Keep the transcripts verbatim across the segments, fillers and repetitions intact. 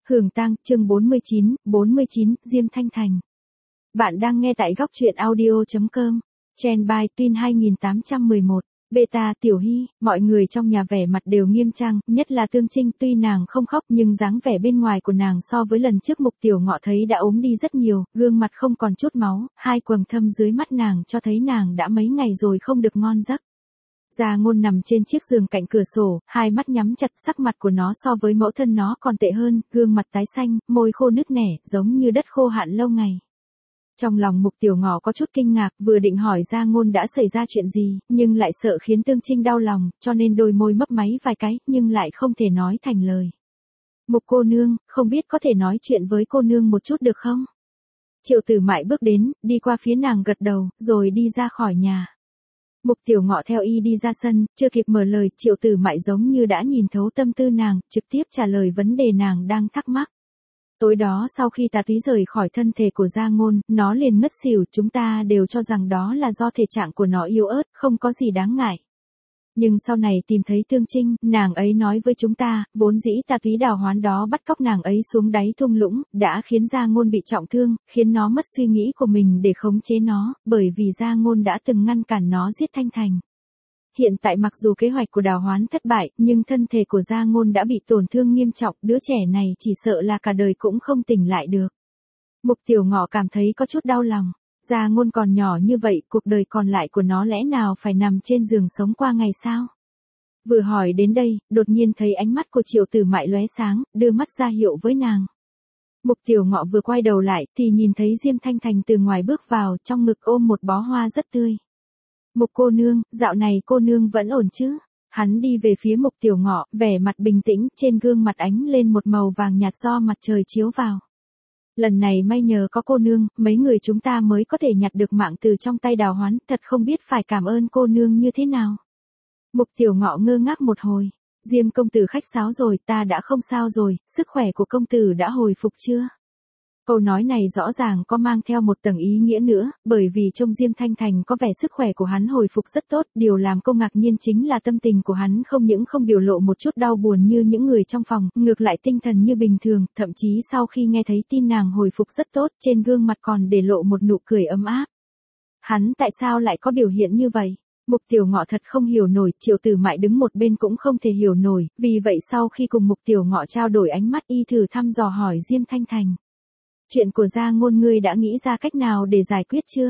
Hưởng tang, chương bốn mươi chín, bốn mươi chín, Diêm Thanh Thành. Bạn đang nghe tại góc truyện audio chấm com. Trend by Twin hai tám một một. Beta, Tiểu Hy, mọi người trong nhà vẻ mặt đều nghiêm trang, nhất là Tương Trinh, tuy nàng không khóc nhưng dáng vẻ bên ngoài của nàng so với lần trước Mục Tiểu Ngọ thấy đã ốm đi rất nhiều, gương mặt không còn chút máu, hai quầng thâm dưới mắt nàng cho thấy nàng đã mấy ngày rồi không được ngon giấc. Gia Ngôn nằm trên chiếc giường cạnh cửa sổ, hai mắt nhắm chặt, sắc mặt của nó so với mẫu thân nó còn tệ hơn, gương mặt tái xanh, môi khô nứt nẻ, giống như đất khô hạn lâu ngày. Trong lòng Mục Tiểu Ngọ có chút kinh ngạc, vừa định hỏi Gia Ngôn đã xảy ra chuyện gì, nhưng lại sợ khiến Tương Trinh đau lòng, cho nên đôi môi mấp máy vài cái, nhưng lại không thể nói thành lời. Mục cô nương, không biết có thể nói chuyện với cô nương một chút được không? Triệu Tử Mại bước đến, đi qua phía nàng gật đầu, rồi đi ra khỏi nhà. Mục Tiểu Ngọ theo y đi ra sân, chưa kịp mở lời, Triệu Tử Mại giống như đã nhìn thấu tâm tư nàng, trực tiếp trả lời vấn đề nàng đang thắc mắc. Tối đó sau khi tà túy rời khỏi thân thể của Gia Ngôn, nó liền ngất xỉu, chúng ta đều cho rằng đó là do thể trạng của nó yếu ớt, không có gì đáng ngại. Nhưng sau này tìm thấy Tương Trinh, nàng ấy nói với chúng ta, vốn dĩ tà túy đào hoán đó bắt cóc nàng ấy xuống đáy thung lũng, đã khiến Gia Ngôn bị trọng thương, khiến nó mất suy nghĩ của mình để khống chế nó, bởi vì Gia Ngôn đã từng ngăn cản nó giết Thanh Thành. Hiện tại mặc dù kế hoạch của đào hoán thất bại, nhưng thân thể của Gia Ngôn đã bị tổn thương nghiêm trọng, đứa trẻ này chỉ sợ là cả đời cũng không tỉnh lại được. Mục Tiểu Ngọ cảm thấy có chút đau lòng. Gia Ngôn còn nhỏ như vậy, cuộc đời còn lại của nó lẽ nào phải nằm trên giường sống qua ngày sao? Vừa hỏi đến đây, đột nhiên thấy ánh mắt của Triệu Tử Mại lóe sáng, đưa mắt ra hiệu với nàng. Mục Tiểu Ngọ vừa quay đầu lại, thì nhìn thấy Diêm Thanh Thành từ ngoài bước vào, trong ngực ôm một bó hoa rất tươi. Mục cô nương, dạo này cô nương vẫn ổn chứ? Hắn đi về phía Mục Tiểu Ngọ, vẻ mặt bình tĩnh, trên gương mặt ánh lên một màu vàng nhạt do mặt trời chiếu vào. Lần này may nhờ có cô nương, mấy người chúng ta mới có thể nhặt được mạng từ trong tay đào hoán, thật không biết phải cảm ơn cô nương như thế nào. Mục Tiểu Ngọ ngơ ngác một hồi. Diêm công tử khách sáo rồi, ta đã không sao rồi, sức khỏe của công tử đã hồi phục chưa? Câu nói này rõ ràng có mang theo một tầng ý nghĩa nữa, bởi vì trông Diêm Thanh Thành có vẻ sức khỏe của hắn hồi phục rất tốt, điều làm cô ngạc nhiên chính là tâm tình của hắn không những không biểu lộ một chút đau buồn như những người trong phòng, ngược lại tinh thần như bình thường, thậm chí sau khi nghe thấy tin nàng hồi phục rất tốt, trên gương mặt còn để lộ một nụ cười ấm áp. Hắn tại sao lại có biểu hiện như vậy? Mục Tiểu Ngọ thật không hiểu nổi, Triệu Tử Mại đứng một bên cũng không thể hiểu nổi, vì vậy sau khi cùng Mục Tiểu Ngọ trao đổi ánh mắt y thử thăm dò hỏi Diêm Thanh Thành. Chuyện của Gia Ngôn ngươi đã nghĩ ra cách nào để giải quyết chưa?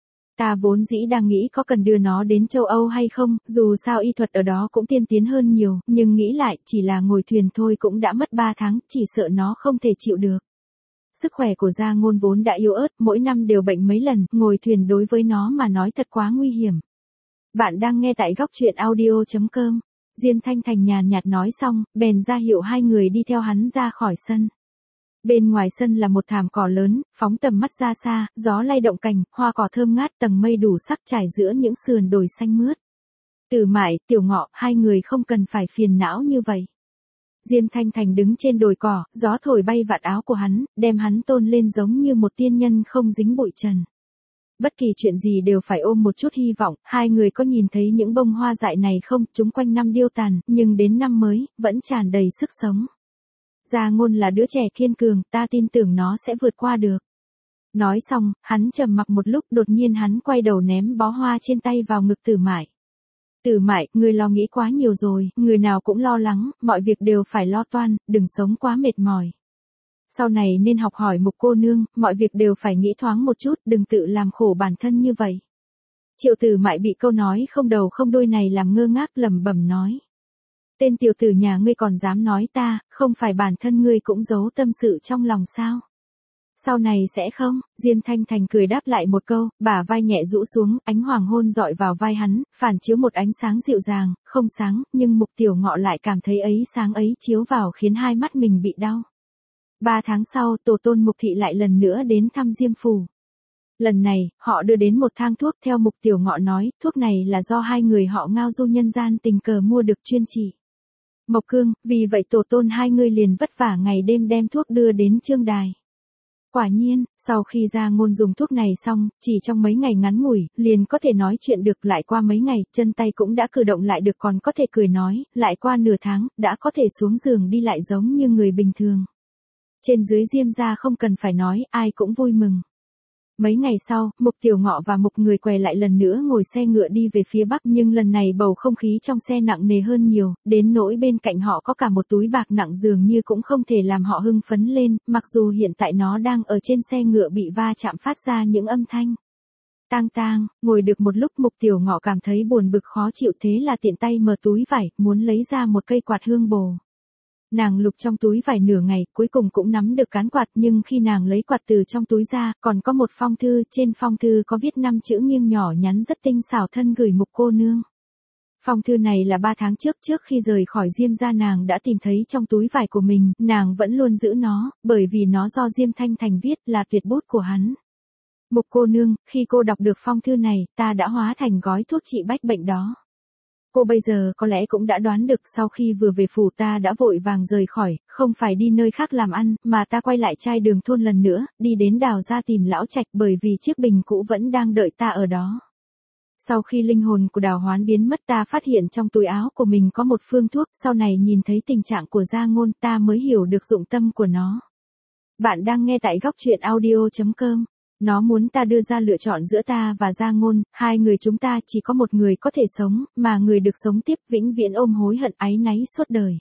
Ta vốn dĩ đang nghĩ có cần đưa nó đến châu Âu hay không, dù sao y thuật ở đó cũng tiên tiến hơn nhiều, nhưng nghĩ lại chỉ là ngồi thuyền thôi cũng đã mất ba tháng, chỉ sợ nó không thể chịu được. Sức khỏe của Gia Ngôn vốn đã yếu ớt, mỗi năm đều bệnh mấy lần, ngồi thuyền đối với nó mà nói thật quá nguy hiểm. Bạn đang nghe tại góc truyện audio chấm com. Diêm Thanh Thành nhàn nhạt nói xong, bèn ra hiệu hai người đi theo hắn ra khỏi sân. Bên ngoài sân là một thảm cỏ lớn, phóng tầm mắt ra xa, gió lay động cành, hoa cỏ thơm ngát, tầng mây đủ sắc trải giữa những sườn đồi xanh mướt. Tử Mại, Tiểu Ngọ, hai người không cần phải phiền não như vậy. Diêm Thanh Thành đứng trên đồi cỏ, gió thổi bay vạt áo của hắn, đem hắn tôn lên giống như một tiên nhân không dính bụi trần. Bất kỳ chuyện gì đều phải ôm một chút hy vọng, hai người có nhìn thấy những bông hoa dại này không, chúng quanh năm điêu tàn, nhưng đến năm mới, vẫn tràn đầy sức sống. Gia Ngôn là đứa trẻ kiên cường, ta tin tưởng nó sẽ vượt qua được. Nói xong, hắn trầm mặc một lúc, đột nhiên hắn quay đầu ném bó hoa trên tay vào ngực Tử Mại. Tử Mại, người lo nghĩ quá nhiều rồi, người nào cũng lo lắng, mọi việc đều phải lo toan, đừng sống quá mệt mỏi. Sau này nên học hỏi Mục cô nương, mọi việc đều phải nghĩ thoáng một chút, đừng tự làm khổ bản thân như vậy. Triệu Tử Mại bị câu nói không đầu không đuôi này làm ngơ ngác, lẩm bẩm nói. Tên tiểu tử nhà ngươi còn dám nói ta, không phải bản thân ngươi cũng giấu tâm sự trong lòng sao? Sau này sẽ không? Diêm Thanh Thành cười đáp lại một câu, bả vai nhẹ rũ xuống, ánh hoàng hôn dọi vào vai hắn, phản chiếu một ánh sáng dịu dàng, không sáng, nhưng Mục Tiểu Ngọ lại cảm thấy ấy sáng ấy chiếu vào khiến hai mắt mình bị đau. Ba tháng sau, tổ tôn Mục Thị lại lần nữa đến thăm Diêm phủ. Lần này, họ đưa đến một thang thuốc theo Mục Tiểu Ngọ nói, thuốc này là do hai người họ Ngao Du nhân gian tình cờ mua được chuyên trị Mộc Cương, vì vậy tổ tôn hai người liền vất vả ngày đêm đem thuốc đưa đến Trương Đài. Quả nhiên, sau khi Gia Ngôn dùng thuốc này xong, chỉ trong mấy ngày ngắn ngủi, liền có thể nói chuyện được, lại qua mấy ngày, chân tay cũng đã cử động lại được, còn có thể cười nói, lại qua nửa tháng, đã có thể xuống giường đi lại giống như người bình thường. Trên dưới Diêm gia không cần phải nói, ai cũng vui mừng. Mấy ngày sau, Mục Tiểu Ngọ và Mục Người Què lại lần nữa ngồi xe ngựa đi về phía bắc, nhưng lần này bầu không khí trong xe nặng nề hơn nhiều, đến nỗi bên cạnh họ có cả một túi bạc nặng dường như cũng không thể làm họ hưng phấn lên, mặc dù hiện tại nó đang ở trên xe ngựa bị va chạm phát ra những âm thanh. Tang tang, ngồi được một lúc Mục Tiểu Ngọ cảm thấy buồn bực khó chịu, thế là tiện tay mở túi vải, muốn lấy ra một cây quạt hương bồ. Nàng lục trong túi vải nửa ngày, cuối cùng cũng nắm được cán quạt, nhưng khi nàng lấy quạt từ trong túi ra, còn có một phong thư, trên phong thư có viết năm chữ nghiêng nhỏ nhắn rất tinh xảo, thân gửi Mục cô nương. Phong thư này là ba tháng trước, trước khi rời khỏi Diêm gia nàng đã tìm thấy trong túi vải của mình, nàng vẫn luôn giữ nó, bởi vì nó do Diêm Thanh Thành viết, là tuyệt bút của hắn. Mục cô nương, khi cô đọc được phong thư này, ta đã hóa thành gói thuốc trị bách bệnh đó. Cô bây giờ có lẽ cũng đã đoán được, sau khi vừa về phủ ta đã vội vàng rời khỏi, không phải đi nơi khác làm ăn, mà ta quay lại trai đường thôn lần nữa, đi đến Đào gia tìm lão Trạch, bởi vì chiếc bình cũ vẫn đang đợi ta ở đó. Sau khi linh hồn của Đào Hoán biến mất, ta phát hiện trong túi áo của mình có một phương thuốc, sau này nhìn thấy tình trạng của Gia Ngôn, ta mới hiểu được dụng tâm của nó. Bạn đang nghe tại góc truyện audio chấm com. Nó muốn ta đưa ra lựa chọn giữa ta và Gia Ngôn, hai người chúng ta chỉ có một người có thể sống, mà người được sống tiếp vĩnh viễn ôm hối hận áy náy suốt đời.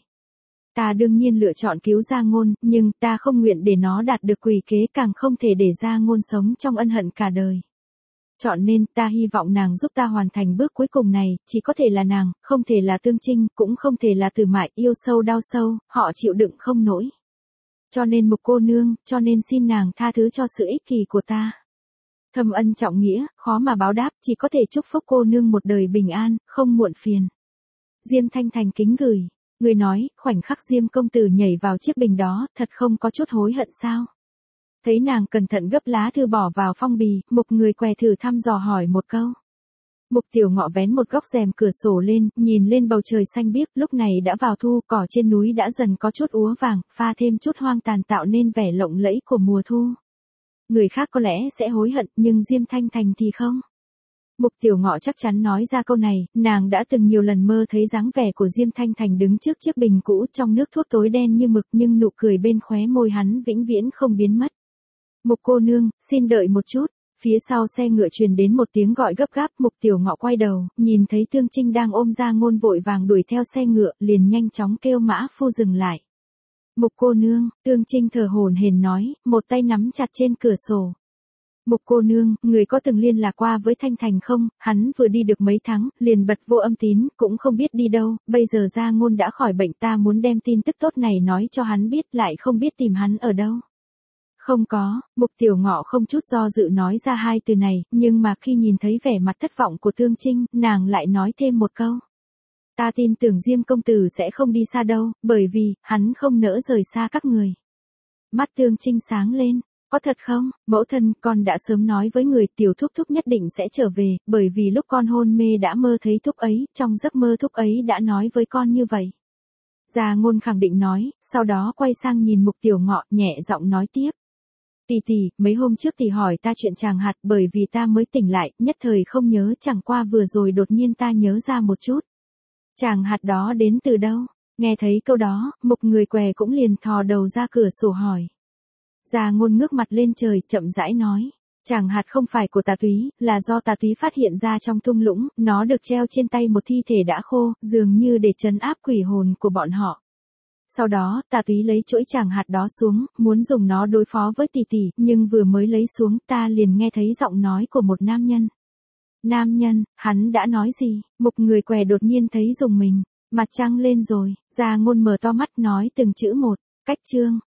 Ta đương nhiên lựa chọn cứu Gia Ngôn, nhưng ta không nguyện để nó đạt được quỷ kế, càng không thể để Gia Ngôn sống trong ân hận cả đời. Chọn nên ta hy vọng nàng giúp ta hoàn thành bước cuối cùng này, chỉ có thể là nàng, không thể là Tương Trinh, cũng không thể là Từ Mại, yêu sâu đau sâu, họ chịu đựng không nổi. Cho nên Mục cô nương, cho nên xin nàng tha thứ cho sự ích kỷ của ta. Thâm ân trọng nghĩa, khó mà báo đáp, chỉ có thể chúc phúc cô nương một đời bình an, không muộn phiền. Diêm Thanh Thành kính gửi. Người nói, khoảnh khắc Diêm công tử nhảy vào chiếc bình đó, thật không có chút hối hận sao? Thấy nàng cẩn thận gấp lá thư bỏ vào phong bì, Mục Người Què thử thăm dò hỏi một câu. Mục Tiểu Ngọ vén một góc rèm cửa sổ lên, nhìn lên bầu trời xanh biếc, lúc này đã vào thu, cỏ trên núi đã dần có chút úa vàng, pha thêm chút hoang tàn tạo nên vẻ lộng lẫy của mùa thu. Người khác có lẽ sẽ hối hận, nhưng Diêm Thanh Thành thì không. Mục Tiểu Ngọ chắc chắn nói ra câu này, nàng đã từng nhiều lần mơ thấy dáng vẻ của Diêm Thanh Thành đứng trước chiếc bình cũ trong nước thuốc tối đen như mực, nhưng nụ cười bên khóe môi hắn vĩnh viễn không biến mất. Mục cô nương, xin đợi một chút. Phía sau xe ngựa truyền đến một tiếng gọi gấp gáp, Mục Tiểu Ngọ quay đầu, nhìn thấy Tương Trinh đang ôm Gia Ngôn vội vàng đuổi theo xe ngựa, liền nhanh chóng kêu mã phu dừng lại. Mục cô nương, Tương Trinh thở hổn hển nói, một tay nắm chặt trên cửa sổ. Mục cô nương, người có từng liên lạc qua với Thanh Thành không? Hắn vừa đi được mấy tháng, liền bật vô âm tín, cũng không biết đi đâu, bây giờ Gia Ngôn đã khỏi bệnh, ta muốn đem tin tức tốt này nói cho hắn biết, lại không biết tìm hắn ở đâu. Không có, Mục Tiểu Ngọ không chút do dự nói ra hai từ này, nhưng mà khi nhìn thấy vẻ mặt thất vọng của Tương Trinh, nàng lại nói thêm một câu. Ta tin tưởng Diêm công tử sẽ không đi xa đâu, bởi vì, hắn không nỡ rời xa các người. Mắt Tương Trinh sáng lên, có thật không, mẫu thân, con đã sớm nói với người, tiểu thúc thúc nhất định sẽ trở về, bởi vì lúc con hôn mê đã mơ thấy thúc ấy, trong giấc mơ thúc ấy đã nói với con như vậy. Gia Ngôn khẳng định nói, sau đó quay sang nhìn Mục Tiểu Ngọ, nhẹ giọng nói tiếp. Tỷ tỷ, mấy hôm trước tỷ hỏi ta chuyện Tràng Hạt, bởi vì ta mới tỉnh lại, nhất thời không nhớ, chẳng qua vừa rồi đột nhiên ta nhớ ra một chút. Tràng Hạt đó đến từ đâu? Nghe thấy câu đó, Mục Người Què cũng liền thò đầu ra cửa sổ hỏi. Gia Ngôn ngước mặt lên trời, chậm rãi nói. Tràng Hạt không phải của Tà Túy, là do Tà Túy phát hiện ra trong thung lũng, nó được treo trên tay một thi thể đã khô, dường như để trấn áp quỷ hồn của bọn họ. Sau đó, Tà Túy lấy chuỗi Tràng Hạt đó xuống, muốn dùng nó đối phó với tỷ tỷ, nhưng vừa mới lấy xuống, ta liền nghe thấy giọng nói của một nam nhân. Nam nhân, hắn đã nói gì? Mục Người Què đột nhiên thấy rùng mình, mặt trăng lên rồi, Gia Ngôn mở to mắt nói từng chữ một, cách chương.